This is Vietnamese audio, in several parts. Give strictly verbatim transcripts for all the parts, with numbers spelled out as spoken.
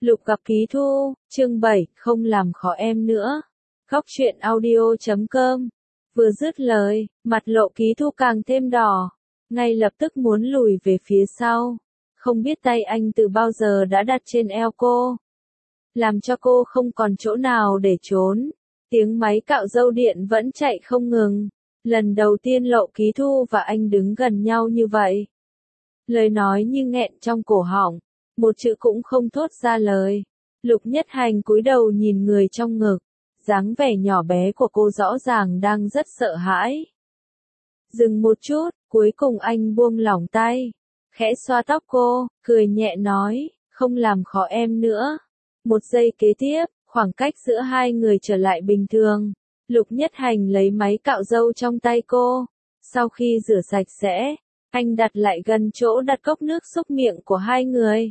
Lục gặp Ký Thu, chương bảy, không làm khó em nữa. Góc truyện audio chấm com. Vừa dứt lời, mặt Lộ Ký Thu càng thêm đỏ, ngay lập tức muốn lùi về phía sau. Không biết tay anh từ bao giờ đã đặt trên eo cô, làm cho cô không còn chỗ nào để trốn. Tiếng máy cạo râu điện vẫn chạy không ngừng. Lần đầu tiên Lộ Ký Thu và anh đứng gần nhau như vậy. Lời nói như nghẹn trong cổ họng, một chữ cũng không thốt ra lời. Lục Nhất Hành cúi đầu nhìn người trong ngực, dáng vẻ nhỏ bé của cô rõ ràng đang rất sợ hãi. Dừng một chút, cuối cùng anh buông lỏng tay, khẽ xoa tóc cô, cười nhẹ nói, không làm khó em nữa. Một giây kế tiếp, khoảng cách giữa hai người trở lại bình thường. Lục Nhất Hành lấy máy cạo râu trong tay cô, sau khi rửa sạch sẽ, anh đặt lại gần chỗ đặt cốc nước xúc miệng của hai người.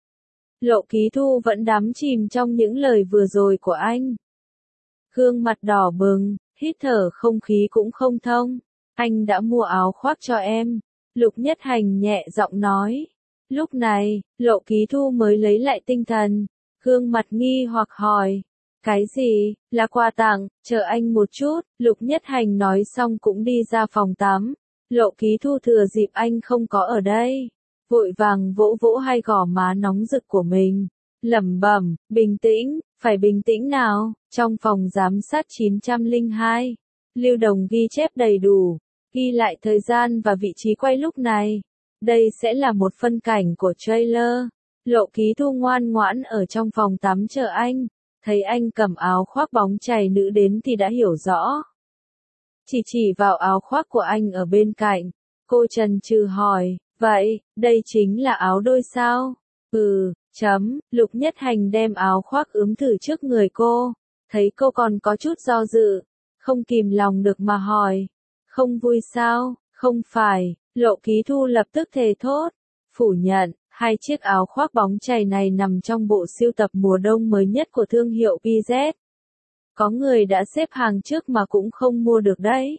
Lộ Ký Thu vẫn đắm chìm trong những lời vừa rồi của anh. Gương mặt đỏ bừng, hít thở không khí cũng không thông. Anh đã mua áo khoác cho em. Lục Nhất Hành nhẹ giọng nói. Lúc này, Lộ Ký Thu mới lấy lại tinh thần. Gương mặt nghi hoặc hỏi. Cái gì, là quà tặng, chờ anh một chút. Lục Nhất Hành nói xong cũng đi ra phòng tắm. Lộ Ký Thu thừa dịp anh không có ở đây, vội vàng vỗ vỗ hai gò má nóng rực của mình, lẩm bẩm, bình tĩnh, phải bình tĩnh nào. Trong phòng giám sát chín không hai, Lưu Đồng ghi chép đầy đủ, ghi lại thời gian và vị trí quay lúc này. Đây sẽ là một phân cảnh của trailer. Lộ Ký Thu ngoan ngoãn ở trong phòng tắm chờ anh, thấy anh cầm áo khoác bóng chày nữ đến thì đã hiểu rõ. Chỉ chỉ vào áo khoác của anh ở bên cạnh, cô chần chừ hỏi, vậy, đây chính là áo đôi sao? Ừ, chấm, Lục Nhất Hành đem áo khoác ướm thử trước người cô, thấy cô còn có chút do dự, không kìm lòng được mà hỏi, không vui sao? Không phải. Lộ Ký Thu lập tức thề thốt, phủ nhận, hai chiếc áo khoác bóng chày này nằm trong bộ sưu tập mùa đông mới nhất của thương hiệu pê zét. Có người đã xếp hàng trước mà cũng không mua được đấy.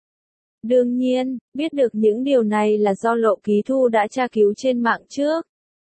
Đương nhiên, biết được những điều này là do Lộ Ký Thu đã tra cứu trên mạng trước.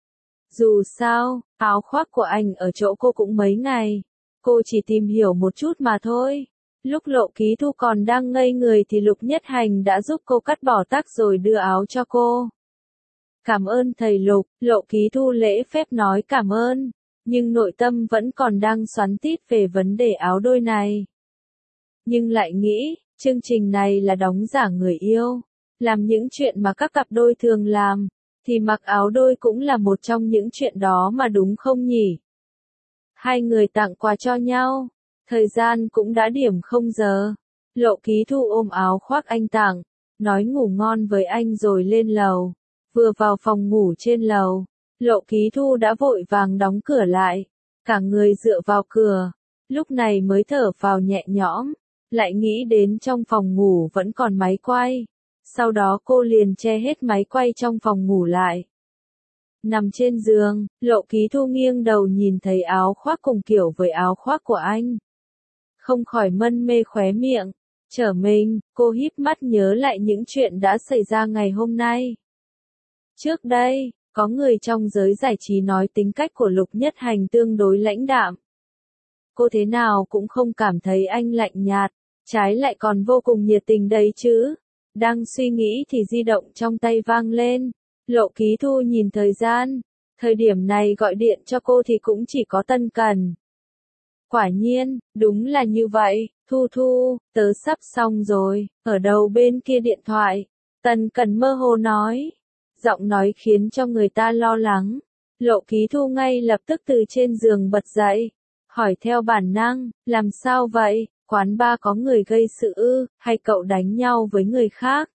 Dù sao, áo khoác của anh ở chỗ cô cũng mấy ngày. Cô chỉ tìm hiểu một chút mà thôi. Lúc Lộ Ký Thu còn đang ngây người thì Lục Nhất Hành đã giúp cô cắt bỏ tắc rồi đưa áo cho cô. Cảm ơn thầy Lục. Lộ Ký Thu lễ phép nói cảm ơn, nhưng nội tâm vẫn còn đang xoắn tít về vấn đề áo đôi này. Nhưng lại nghĩ, chương trình này là đóng giả người yêu, làm những chuyện mà các cặp đôi thường làm, thì mặc áo đôi cũng là một trong những chuyện đó mà đúng không nhỉ? Hai người tặng quà cho nhau, thời gian cũng đã điểm không giờ. Lộ Ký Thu ôm áo khoác anh tặng, nói ngủ ngon với anh rồi lên lầu. Vừa vào phòng ngủ trên lầu, Lộ Ký Thu đã vội vàng đóng cửa lại, cả người dựa vào cửa, lúc này mới thở phào nhẹ nhõm, lại nghĩ đến trong phòng ngủ vẫn còn máy quay. Sau đó cô liền che hết máy quay trong phòng ngủ lại. Nằm trên giường, Lộ Ký Thu nghiêng đầu nhìn thấy áo khoác cùng kiểu với áo khoác của anh. Không khỏi mân mê khóe miệng, trở mình, cô híp mắt nhớ lại những chuyện đã xảy ra ngày hôm nay. Trước đây, có người trong giới giải trí nói tính cách của Lục Nhất Hành tương đối lãnh đạm. Cô thế nào cũng không cảm thấy anh lạnh nhạt, trái lại còn vô cùng nhiệt tình đấy chứ. Đang suy nghĩ thì di động trong tay vang lên. Lộ Ký Thu nhìn thời gian, thời điểm này gọi điện cho cô thì cũng chỉ có Tân Cần. Quả nhiên, đúng là như vậy. Thu Thu, tớ sắp xong rồi. Ở đầu bên kia điện thoại, Tân Cần mơ hồ nói. Giọng nói khiến cho người ta lo lắng. Lộ Ký Thu ngay lập tức từ trên giường bật dậy, hỏi theo bản năng, làm sao vậy, quán bar có người gây sự ư, hay cậu đánh nhau với người khác?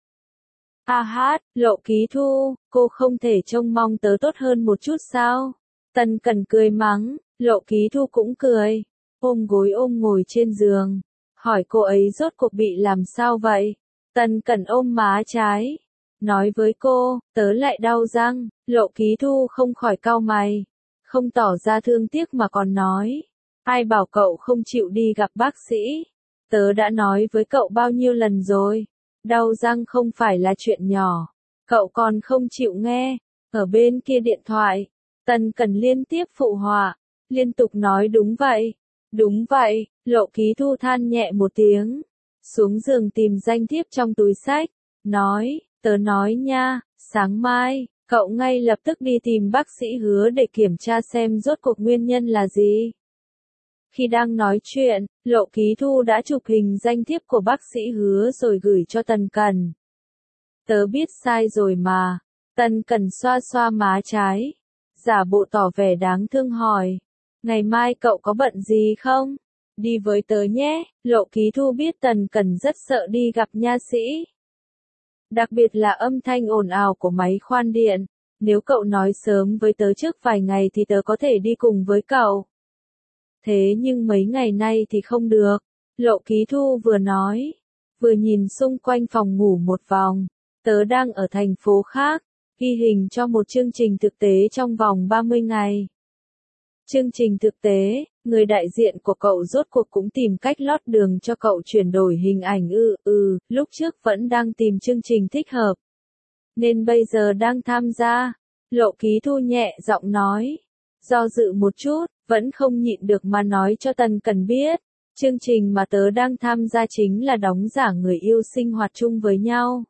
A hát, Lộ Ký Thu, cô không thể trông mong tớ tốt hơn một chút sao? Tân Cần cười mắng, Lộ Ký Thu cũng cười, ôm gối ôm ngồi trên giường, hỏi cô ấy rốt cuộc bị làm sao vậy? Tân Cần ôm má trái, nói với cô, tớ lại đau răng. Lộ Ký Thu không khỏi cau mày, không tỏ ra thương tiếc mà còn nói, ai bảo cậu không chịu đi gặp bác sĩ? Tớ đã nói với cậu bao nhiêu lần rồi, đau răng không phải là chuyện nhỏ, cậu còn không chịu nghe. Ở bên kia điện thoại, Tân Cần liên tiếp phụ họa, liên tục nói đúng vậy, đúng vậy, Lộ Ký Thu than nhẹ một tiếng, xuống giường tìm danh thiếp trong túi xách, nói, tớ nói nha, sáng mai, cậu ngay lập tức đi tìm bác sĩ Hứa để kiểm tra xem rốt cuộc nguyên nhân là gì. Khi đang nói chuyện, Lộ Ký Thu đã chụp hình danh thiếp của bác sĩ Hứa rồi gửi cho Tần Cẩn. Tớ biết sai rồi mà. Tần Cẩn xoa xoa má trái, giả bộ tỏ vẻ đáng thương hỏi. Ngày mai cậu có bận gì không? Đi với tớ nhé. Lộ Ký Thu biết Tần Cẩn rất sợ đi gặp nha sĩ. Đặc biệt là âm thanh ồn ào của máy khoan điện. Nếu cậu nói sớm với tớ trước vài ngày thì tớ có thể đi cùng với cậu. Thế nhưng mấy ngày nay thì không được. Lộ Ký Thu vừa nói, vừa nhìn xung quanh phòng ngủ một vòng. Tớ đang ở thành phố khác, ghi hình cho một chương trình thực tế trong vòng ba mươi ngày. Chương trình thực tế, người đại diện của cậu rốt cuộc cũng tìm cách lót đường cho cậu chuyển đổi hình ảnh ư, ừ, lúc trước vẫn đang tìm chương trình thích hợp. Nên bây giờ đang tham gia. Lộ Ký Thu nhẹ giọng nói. Do dự một chút, vẫn không nhịn được mà nói cho Tần Cẩn biết. Chương trình mà tớ đang tham gia chính là đóng giả người yêu sinh hoạt chung với nhau.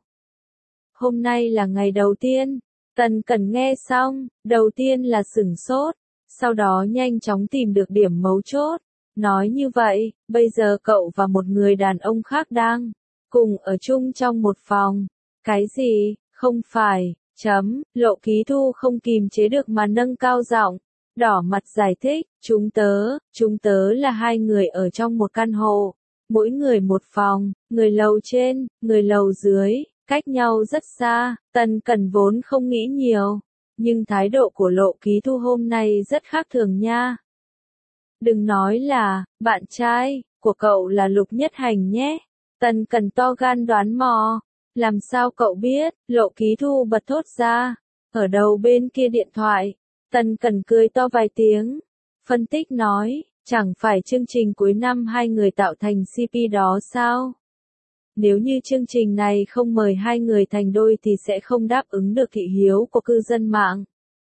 Hôm nay là ngày đầu tiên. Tần Cẩn nghe xong, đầu tiên là sửng sốt, sau đó nhanh chóng tìm được điểm mấu chốt. Nói như vậy, bây giờ cậu và một người đàn ông khác đang cùng ở chung trong một phòng. Cái gì? Không phải, chấm, Lộ Ký Thu không kìm chế được mà nâng cao giọng, đỏ mặt giải thích, chúng tớ, chúng tớ là hai người ở trong một căn hộ, mỗi người một phòng, người lầu trên, người lầu dưới, cách nhau rất xa. Tần Cẩn vốn không nghĩ nhiều, nhưng thái độ của Lộ Ký Thu hôm nay rất khác thường nha. Đừng nói là, bạn trai của cậu là Lục Nhất Hành nhé. Tần Cẩn to gan đoán mò. Làm sao cậu biết? Lộ Ký Thu bật thốt ra. Ở đầu bên kia điện thoại, Tần Cẩn cười to vài tiếng. Phân tích nói, chẳng phải chương trình cuối năm hai người tạo thành xê pê đó sao? Nếu như chương trình này không mời hai người thành đôi thì sẽ không đáp ứng được thị hiếu của cư dân mạng.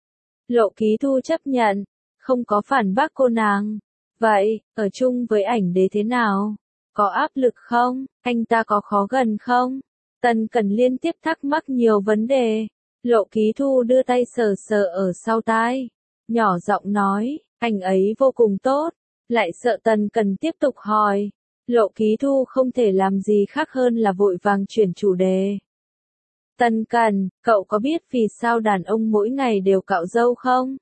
Lộ Ký Thu chấp nhận, không có phản bác cô nàng. Vậy, ở chung với ảnh đế thế nào? Có áp lực không? Anh ta có khó gần không? Tần Cẩn liên tiếp thắc mắc nhiều vấn đề. Lộ Ký Thu đưa tay sờ sờ ở sau tai, nhỏ giọng nói, anh ấy vô cùng tốt. Lại sợ Tần Cẩn tiếp tục hỏi. Lộ Ký Thu không thể làm gì khác hơn là vội vàng chuyển chủ đề. Tần Cẩn, cậu có biết vì sao đàn ông mỗi ngày đều cạo râu không?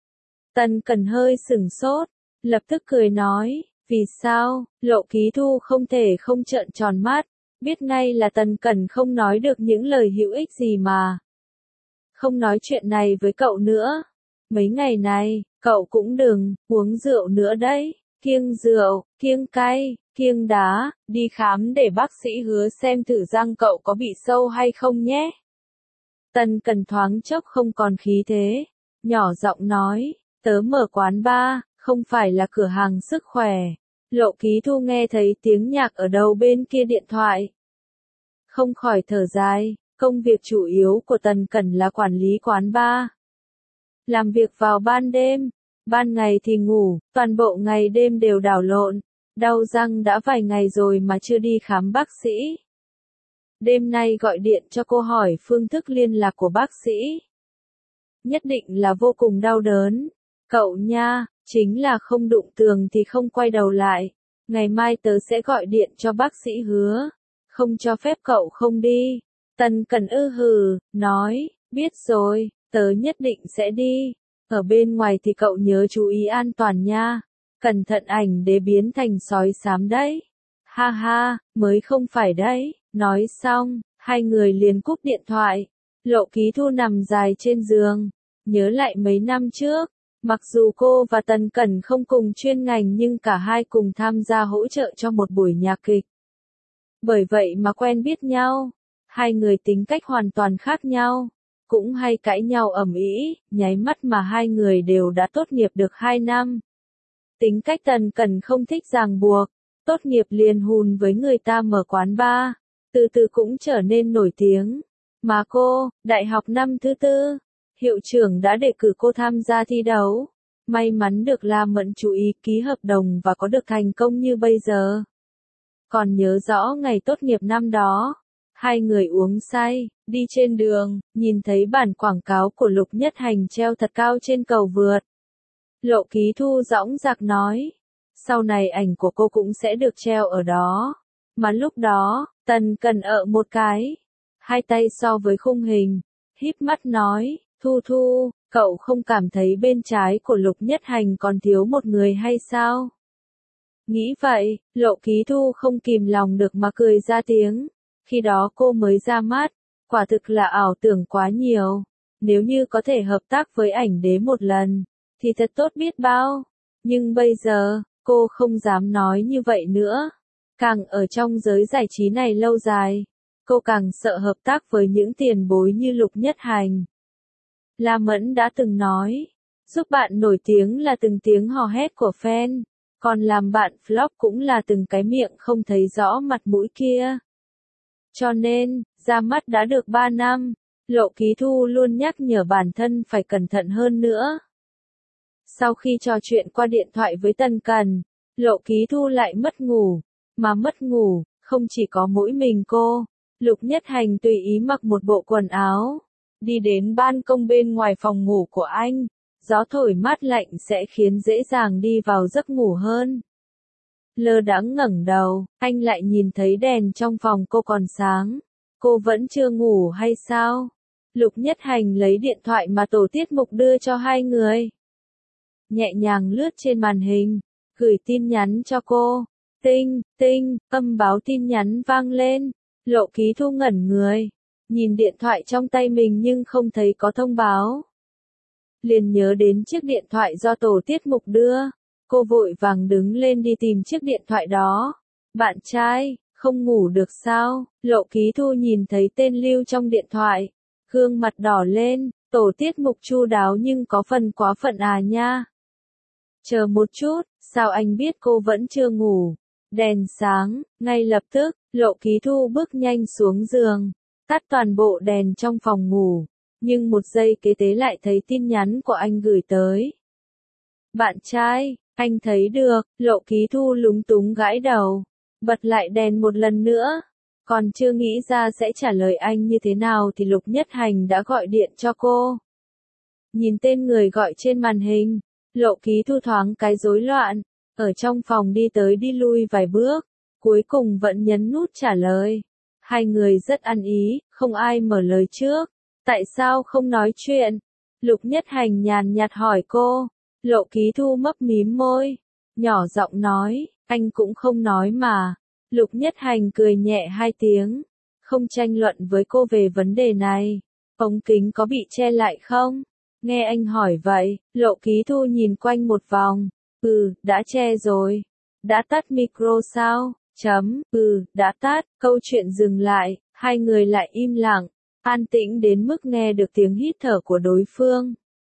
Tần Cẩn hơi sửng sốt, lập tức cười nói, vì sao? Lộ Ký Thu không thể không trợn tròn mắt, biết ngay là Tần Cẩn không nói được những lời hữu ích gì mà. Không nói chuyện này với cậu nữa. Mấy ngày này, cậu cũng đừng uống rượu nữa đấy. Kiêng rượu, kiêng cay, kiêng đá, đi khám để bác sĩ Hứa xem thử răng cậu có bị sâu hay không nhé. Tần Cẩn thoáng chốc không còn khí thế, nhỏ giọng nói, tớ mở quán bar, không phải là cửa hàng sức khỏe. Lộ Ký Thu nghe thấy tiếng nhạc ở đầu bên kia điện thoại, không khỏi thở dài. Công việc chủ yếu của Tần Cẩn là quản lý quán bar, làm việc vào ban đêm, ban ngày thì ngủ, toàn bộ ngày đêm đều đảo lộn. Đau răng đã vài ngày rồi mà chưa đi khám bác sĩ. Đêm nay gọi điện cho cô hỏi phương thức liên lạc của bác sĩ. Nhất định là vô cùng đau đớn. Cậu nha, chính là không đụng tường thì không quay đầu lại. Ngày mai tớ sẽ gọi điện cho bác sĩ Hứa, không cho phép cậu không đi. Tần Cẩn ư hừ, nói, biết rồi, tớ nhất định sẽ đi. Ở bên ngoài thì cậu nhớ chú ý an toàn nha. Cẩn thận ảnh đế biến thành sói xám đấy. Ha ha, mới không phải đấy. Nói xong, hai người liền cúp điện thoại. Lộ Ký Thu nằm dài trên giường, nhớ lại mấy năm trước. Mặc dù cô và Tần Cẩn không cùng chuyên ngành nhưng cả hai cùng tham gia hỗ trợ cho một buổi nhạc kịch. Bởi vậy mà quen biết nhau. Hai người tính cách hoàn toàn khác nhau, cũng hay cãi nhau ầm ĩ, nháy mắt mà hai người đều đã tốt nghiệp được hai năm. Tính cách Tần Cẩn không thích ràng buộc, tốt nghiệp liền hùn với người ta mở quán bar, từ từ cũng trở nên nổi tiếng. Mà cô, đại học năm thứ tư, hiệu trưởng đã đề cử cô tham gia thi đấu, May mắn được La Mẫn chú ý ký hợp đồng và có được thành công như bây giờ. Còn nhớ rõ ngày tốt nghiệp năm đó, hai người uống say, đi trên đường, nhìn thấy bản quảng cáo của Lục Nhất Hành treo thật cao trên cầu vượt. Lộ Ký Thu dõng dạc nói, sau này ảnh của cô cũng sẽ được treo ở đó. Mà lúc đó, Tần Cần ợ một cái, hai tay so với khung hình, híp mắt nói, Thu Thu, cậu không cảm thấy bên trái của Lục Nhất Hành còn thiếu một người hay sao? Nghĩ vậy, Lộ Ký Thu không kìm lòng được mà cười ra tiếng. Khi đó cô mới ra mắt, quả thực là ảo tưởng quá nhiều. Nếu như có thể hợp tác với ảnh đế một lần, thì thật tốt biết bao. Nhưng bây giờ, cô không dám nói như vậy nữa. Càng ở trong giới giải trí này lâu dài, cô càng sợ hợp tác với những tiền bối như Lục Nhất Hành. La Mẫn đã từng nói, giúp bạn nổi tiếng là từng tiếng hò hét của fan, còn làm bạn flop cũng là từng cái miệng không thấy rõ mặt mũi kia. Cho nên, ra mắt đã được ba năm, Lộ Ký Thu luôn nhắc nhở bản thân phải cẩn thận hơn nữa. Sau khi trò chuyện qua điện thoại với Tần Cần, Lộ Ký Thu lại mất ngủ, mà mất ngủ, không chỉ có mỗi mình cô. Lục Nhất Hành tùy ý mặc một bộ quần áo, đi đến ban công bên ngoài phòng ngủ của anh, gió thổi mát lạnh sẽ khiến dễ dàng đi vào giấc ngủ hơn. Lơ đãng ngẩng đầu, anh lại nhìn thấy đèn trong phòng cô còn sáng. Cô vẫn chưa ngủ hay sao? Lục Nhất Hành lấy điện thoại mà tổ tiết mục đưa cho hai người. Nhẹ nhàng lướt trên màn hình, gửi tin nhắn cho cô. Tinh, tinh, âm báo tin nhắn vang lên. Lộ Ký Thu ngẩn người, nhìn điện thoại trong tay mình nhưng không thấy có thông báo. Liền nhớ đến chiếc điện thoại do tổ tiết mục đưa. Cô vội vàng đứng lên đi tìm chiếc điện thoại đó. Bạn trai, không ngủ được sao? Lộ Ký Thu nhìn thấy tên lưu trong điện thoại, gương mặt đỏ lên, tổ tiết mục chu đáo nhưng có phần quá phận à nha. Chờ một chút, sao anh biết cô vẫn chưa ngủ? Đèn sáng, ngay lập tức, Lộ Ký Thu bước nhanh xuống giường, tắt toàn bộ đèn trong phòng ngủ, nhưng một giây kế tế lại thấy tin nhắn của anh gửi tới. Bạn trai, anh thấy được, Lộ Ký Thu lúng túng gãi đầu, bật lại đèn một lần nữa, còn chưa nghĩ ra sẽ trả lời anh như thế nào thì Lục Nhất Hành đã gọi điện cho cô. Nhìn tên người gọi trên màn hình, Lộ Ký Thu thoáng cái rối loạn, ở trong phòng đi tới đi lui vài bước, cuối cùng vẫn nhấn nút trả lời. Hai người rất ăn ý, không ai mở lời trước. Tại sao không nói chuyện? Lục Nhất Hành nhàn nhạt hỏi cô. Lộ Ký Thu mấp mím môi, nhỏ giọng nói, anh cũng không nói mà. Lục Nhất Hành cười nhẹ hai tiếng, không tranh luận với cô về vấn đề này. Ống kính có bị che lại không? Nghe anh hỏi vậy, Lộ Ký Thu nhìn quanh một vòng. Ừ, đã che rồi. Đã tắt micro sao? Chấm, ừ, đã tắt. Câu chuyện dừng lại, hai người lại im lặng, an tĩnh đến mức nghe được tiếng hít thở của đối phương.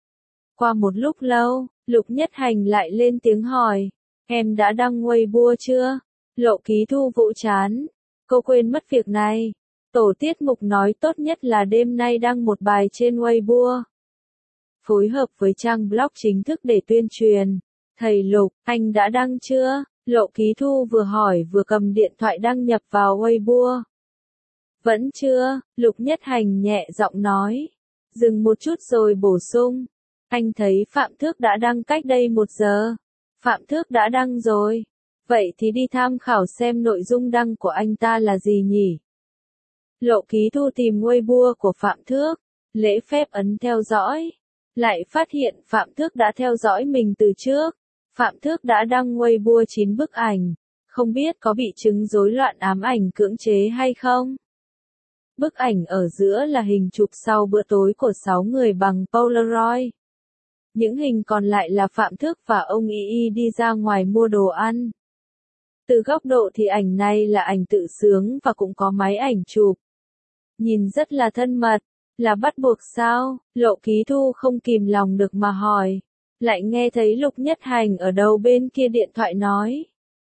Qua một lúc lâu, Lục Nhất Hành lại lên tiếng hỏi, em đã đăng Weibo chưa? Lộ Ký Thu vỗ chán, cô quên mất việc này. Tổ tiết mục nói tốt nhất là đêm nay đăng một bài trên Weibo, phối hợp với trang blog chính thức để tuyên truyền. Thầy Lục, anh đã đăng chưa? Lộ Ký Thu vừa hỏi vừa cầm điện thoại đăng nhập vào Weibo. Vẫn chưa, Lục Nhất Hành nhẹ giọng nói. Dừng một chút rồi bổ sung. Anh thấy Phạm Thước đã đăng cách đây một giờ. Phạm Thước đã đăng rồi. Vậy thì đi tham khảo xem nội dung đăng của anh ta là gì nhỉ? Lộ Ký Thu tìm Weibo của Phạm Thước, lễ phép ấn theo dõi. Lại phát hiện Phạm Thước đã theo dõi mình từ trước. Phạm Thước đã đăng Weibo chín bức ảnh, không biết có bị chứng rối loạn ám ảnh cưỡng chế hay không? Bức ảnh ở giữa là hình chụp sau bữa tối của sáu người bằng Polaroid. Những hình còn lại là Phạm Thước và ông Y Y đi ra ngoài mua đồ ăn. Từ góc độ thì ảnh này là ảnh tự sướng và cũng có máy ảnh chụp. Nhìn rất là thân mật, là bắt buộc sao? Lộ Ký Thu không kìm lòng được mà hỏi. Lại nghe thấy Lục Nhất Hành ở đầu bên kia điện thoại nói.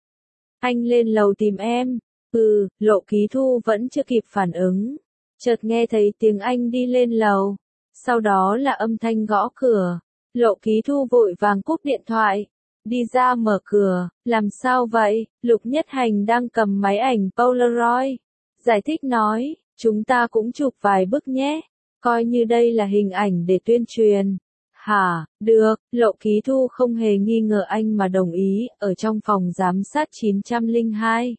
Anh lên lầu tìm em. Ừ, Lộ Ký Thu vẫn chưa kịp phản ứng. Chợt nghe thấy tiếng anh đi lên lầu. Sau đó là âm thanh gõ cửa. Lộ Ký Thu vội vàng cúp điện thoại. Đi ra mở cửa, làm sao vậy? Lục Nhất Hành đang cầm máy ảnh Polaroid. Giải thích nói, chúng ta cũng chụp vài bức nhé. Coi như đây là hình ảnh để tuyên truyền. Hả, được, Lộ Ký Thu không hề nghi ngờ anh mà đồng ý, ở trong phòng giám sát chín không hai.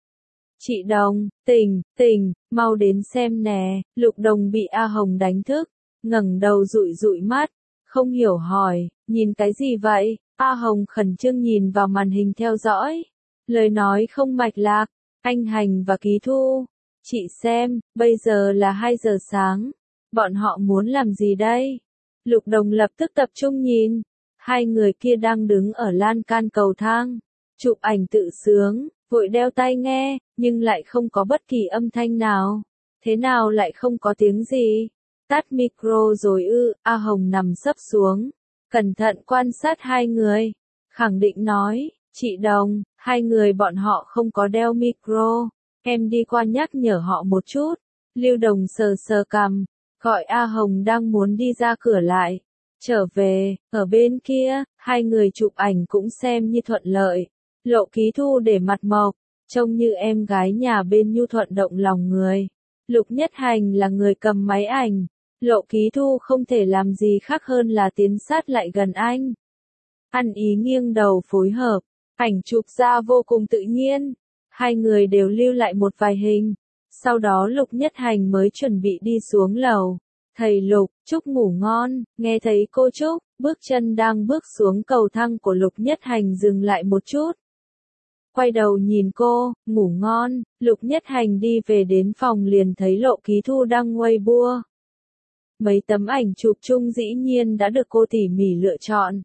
Chị Đồng, tỉnh, tỉnh, mau đến xem nè, Lục Đồng bị A Hồng đánh thức, ngẩng đầu dụi dụi mắt, không hiểu hỏi, nhìn cái gì vậy? A Hồng khẩn trương nhìn vào màn hình theo dõi, lời nói không mạch lạc, anh Hành và Ký Thu, chị xem, bây giờ là hai giờ sáng, bọn họ muốn làm gì đây? Lục Đồng lập tức tập trung nhìn, hai người kia đang đứng ở lan can cầu thang, chụp ảnh tự sướng, vội đeo tai nghe, nhưng lại không có bất kỳ âm thanh nào. Thế nào lại không có tiếng gì? Tắt micro rồi ư? A Hồng nằm sấp xuống, cẩn thận quan sát hai người, khẳng định nói, chị Đồng, hai người bọn họ không có đeo micro, em đi qua nhắc nhở họ một chút. Lưu Đồng sờ sờ cằm, gọi A Hồng đang muốn đi ra cửa lại. Trở về, ở bên kia, hai người chụp ảnh cũng xem như thuận lợi. Lộ Ký Thu để mặt mộc, trông như em gái nhà bên nhu thuận động lòng người. Lục Nhất Hành là người cầm máy ảnh. Lộ Ký Thu không thể làm gì khác hơn là tiến sát lại gần anh. Ăn ý nghiêng đầu phối hợp, ảnh chụp ra vô cùng tự nhiên. Hai người đều lưu lại một vài hình. Sau đó Lục Nhất Hành mới chuẩn bị đi xuống lầu. Thầy Lục, Trúc ngủ ngon, nghe thấy cô Trúc, bước chân đang bước xuống cầu thang của Lục Nhất Hành dừng lại một chút. Quay đầu nhìn cô, ngủ ngon, Lục Nhất Hành đi về đến phòng liền thấy Lộ Ký Thu đang Weibo. Mấy tấm ảnh chụp chung dĩ nhiên đã được cô tỉ mỉ lựa chọn.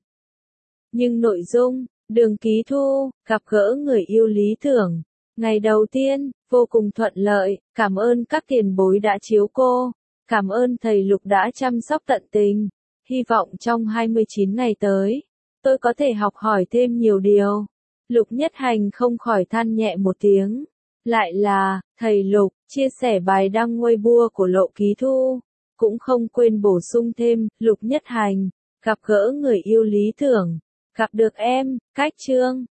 Nhưng nội dung, Đường Ký Thu, gặp gỡ người yêu lý tưởng. Ngày đầu tiên, vô cùng thuận lợi, cảm ơn các tiền bối đã chiếu cô. Cảm ơn thầy Lục đã chăm sóc tận tình. Hy vọng trong hai mươi chín ngày tới, tôi có thể học hỏi thêm nhiều điều. Lục Nhất Hành không khỏi than nhẹ một tiếng. Lại là, thầy Lục, chia sẻ bài đăng Weibo của Lộ Ký Thu. Cũng không quên bổ sung thêm, Lục Nhất Hành, gặp gỡ người yêu lý tưởng. Gặp được em, cách chương.